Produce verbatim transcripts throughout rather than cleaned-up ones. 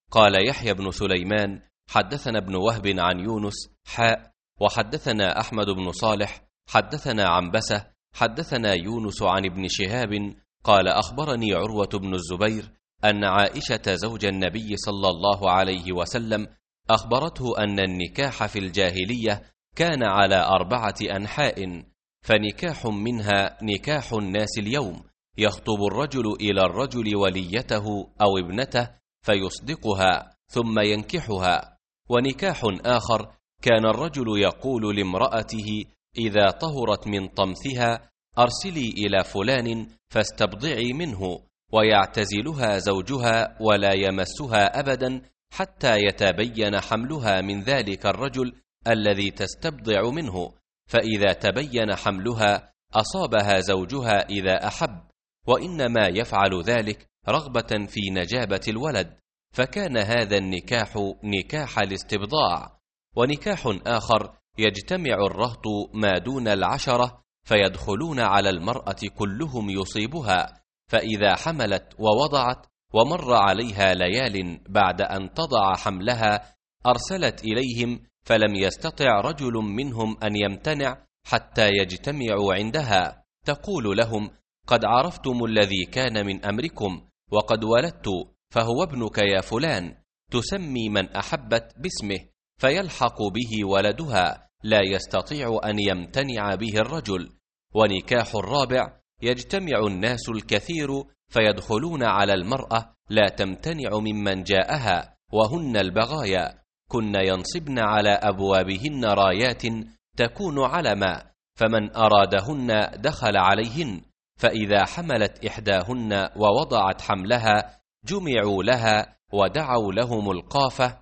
قال يحيى بن سليمان حدثنا ابن وهب عن يونس حاء وحدثنا أحمد بن صالح حدثنا عنبسة حدثنا يونس عن ابن شهاب قال أخبرني عروة بن الزبير أن عائشة زوج النبي صلى الله عليه وسلم أخبرته أن النكاح في الجاهلية كان على أربعة أنحاء، فنكاح منها نكاح الناس اليوم، يخطب الرجل إلى الرجل وليته أو ابنته فيصدقها ثم ينكحها، ونكاح آخر كان الرجل يقول لامرأته إذا طهرت من طمثها أرسلي إلى فلان فاستبضعي منه، ويعتزلها زوجها ولا يمسها أبدا حتى يتبين حملها من ذلك الرجل الذي تستبضع منه، فإذا تبين حملها أصابها زوجها إذا أحب، وإنما يفعل ذلك رغبة في نجابة الولد، فكان هذا النكاح نكاح الاستبضاع. ونكاح آخر يجتمع الرهط ما دون العشرة فيدخلون على المرأة كلهم يصيبها، فإذا حملت ووضعت ومر عليها ليال بعد أن تضع حملها أرسلت إليهم، فلم يستطع رجل منهم أن يمتنع حتى يجتمعوا عندها، تقول لهم قد عرفتم الذي كان من أمركم وقد ولدت فهو ابنك يا فلان، تسمي من أحبت باسمه فيلحق به ولدها لا يستطيع أن يمتنع به الرجل. ونكاح الرابع يجتمع الناس الكثير فيدخلون على المرأة لا تمتنع ممن جاءها، وهن البغايا، كن ينصبن على أبوابهن رايات تكون علما، فمن أرادهن دخل عليهن، فإذا حملت إحداهن ووضعت حملها جمعوا لها ودعوا لهم القافة،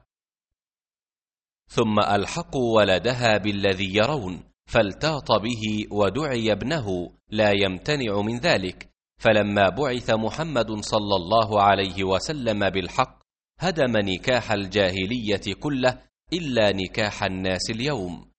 ثم ألحقوا ولدها بالذي يرون، فالتاط به ودعي ابنه لا يمتنع من ذلك. فلما بعث محمد صلى الله عليه وسلم بالحق هدم نكاح الجاهلية كله إلا نكاح الناس اليوم.